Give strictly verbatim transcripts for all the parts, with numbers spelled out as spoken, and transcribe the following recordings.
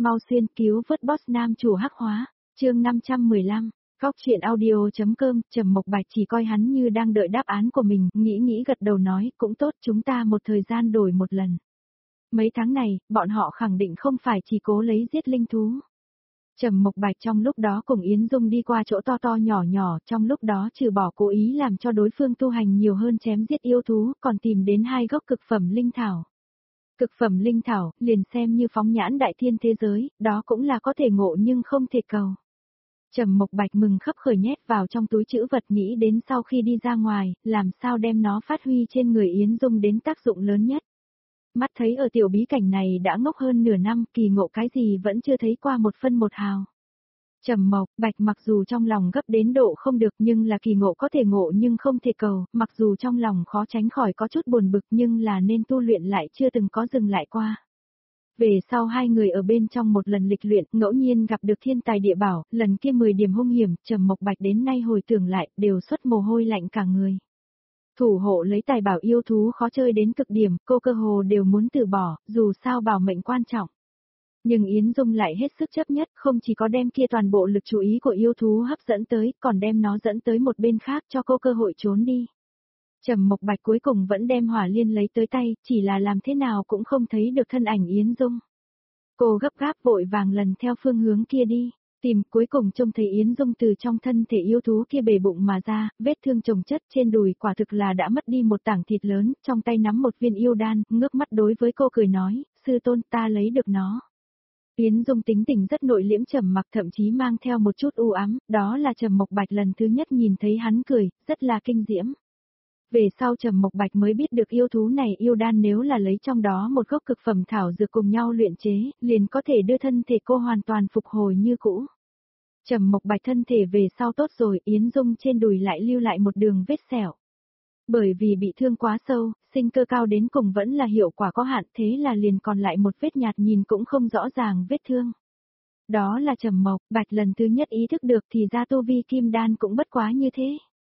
mau xuyên cứu vớt boss nam chủ hắc hóa, chương năm trăm mười lăm, góc chuyện audio.com, Trầm Mộc Bạch chỉ coi hắn như đang đợi đáp án của mình, nghĩ nghĩ gật đầu nói, cũng tốt, chúng ta một thời gian đổi một lần. Mấy tháng này, bọn họ khẳng định không phải chỉ cố lấy giết linh thú. Trầm Mộc Bạch trong lúc đó cùng Yến Dung đi qua chỗ to to nhỏ nhỏ, trong lúc đó trừ bỏ cố ý làm cho đối phương tu hành nhiều hơn chém giết yêu thú, còn tìm đến hai gốc cực phẩm linh thảo. Cực phẩm linh thảo, liền xem như phóng nhãn đại thiên thế giới, đó cũng là có thể ngộ nhưng không thể cầu. Trầm Mộc Bạch mừng khấp khởi nhét vào trong túi trữ vật, nghĩ đến sau khi đi ra ngoài, làm sao đem nó phát huy trên người Yến Dung đến tác dụng lớn nhất. Mắt thấy ở tiểu bí cảnh này đã ngốc hơn nửa năm, kỳ ngộ cái gì vẫn chưa thấy qua một phân một hào. Trầm Mộc Bạch mặc dù trong lòng gấp đến độ không được, nhưng là kỳ ngộ có thể ngộ nhưng không thể cầu, mặc dù trong lòng khó tránh khỏi có chút buồn bực nhưng là nên tu luyện lại chưa từng có dừng lại qua. Về sau hai người ở bên trong một lần lịch luyện, ngẫu nhiên gặp được thiên tài địa bảo, lần kia mười điểm hung hiểm, Trầm Mộc Bạch đến nay hồi tưởng lại, đều xuất mồ hôi lạnh cả người. Thủ hộ lấy tài bảo yêu thú khó chơi đến cực điểm, cô cơ hồ đều muốn từ bỏ, dù sao bảo mệnh quan trọng. Nhưng Yến Dung lại hết sức chấp nhất, không chỉ có đem kia toàn bộ lực chú ý của yêu thú hấp dẫn tới, còn đem nó dẫn tới một bên khác cho cô cơ hội trốn đi. Trầm Mộc Bạch cuối cùng vẫn đem hỏa liên lấy tới tay, chỉ là làm thế nào cũng không thấy được thân ảnh Yến Dung. Cô gấp gáp vội vàng lần theo phương hướng kia đi, tìm, cuối cùng trông thấy Yến Dung từ trong thân thể yêu thú kia bề bụng mà ra, vết thương chồng chất trên đùi quả thực là đã mất đi một tảng thịt lớn, trong tay nắm một viên yêu đan, ngước mắt đối với cô cười nói, sư tôn ta lấy được nó. Yến Dung tính tình rất nội liễm trầm mặc, thậm chí mang theo một chút u ám, đó là Trầm Mộc Bạch lần thứ nhất nhìn thấy hắn cười, rất là kinh diễm. Về sau Trầm Mộc Bạch mới biết được yêu thú này yêu đan nếu là lấy trong đó một gốc cực phẩm thảo dược cùng nhau luyện chế, liền có thể đưa thân thể cô hoàn toàn phục hồi như cũ. Trầm Mộc Bạch thân thể về sau tốt rồi, Yến Dung trên đùi lại lưu lại một đường vết sẹo. Bởi vì bị thương quá sâu, sinh cơ cao đến cùng vẫn là hiệu quả có hạn, thế là liền còn lại một vết nhạt nhìn cũng không rõ ràng vết thương. Đó là Trầm Mộc Bạch lần thứ nhất ý thức được thì ra tu vi kim đan cũng bất quá như thế.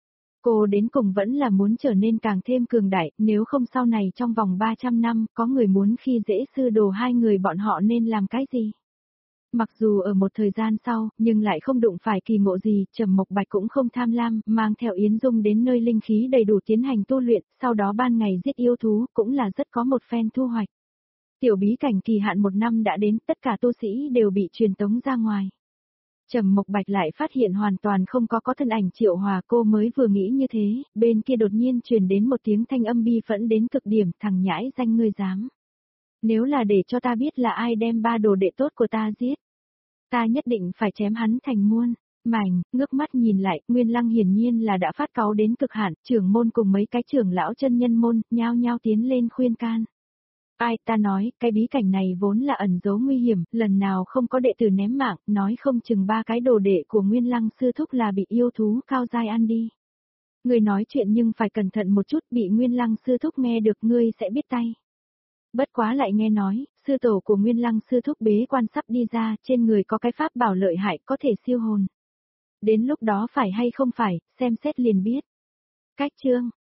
Cô đến cùng vẫn là muốn trở nên càng thêm cường đại, nếu không sau này trong vòng ba trăm năm, có người muốn khi dễ sư đồ hai người bọn họ nên làm cái gì? Mặc dù ở một thời gian sau, nhưng lại không đụng phải kỳ ngộ gì, Trầm Mộc Bạch cũng không tham lam, mang theo Yến Dung đến nơi linh khí đầy đủ tiến hành tu luyện, sau đó ban ngày giết yêu thú, cũng là rất có một phen thu hoạch. Tiểu bí cảnh kỳ hạn một năm đã đến, tất cả tu sĩ đều bị truyền tống ra ngoài. Trầm Mộc Bạch lại phát hiện hoàn toàn không có có thân ảnh Triệu Hòa, cô mới vừa nghĩ như thế, bên kia đột nhiên truyền đến một tiếng thanh âm bi phẫn đến cực điểm, thằng nhãi danh ngươi dám. Nếu là để cho ta biết là ai đem ba đồ đệ tốt của ta giết, ta nhất định phải chém hắn thành muôn mảnh. Ngước mắt nhìn lại, Nguyên Lăng hiển nhiên là đã phát cáu đến cực hạn, trưởng môn cùng mấy cái trưởng lão chân nhân môn, nhao nhao tiến lên khuyên can. Ai, ta nói, cái bí cảnh này vốn là ẩn giấu nguy hiểm, lần nào không có đệ tử ném mạng, nói không chừng ba cái đồ đệ của Nguyên Lăng sư thúc là bị yêu thú cao giai ăn đi. Người nói chuyện nhưng phải cẩn thận một chút, bị Nguyên Lăng sư thúc nghe được ngươi sẽ biết tay. Bất quá lại nghe nói, sư tổ của Nguyên Lăng sư thúc bế quan sắp đi ra, trên người có cái pháp bảo lợi hại có thể siêu hồn. Đến lúc đó phải hay không phải, xem xét liền biết. Cách chương,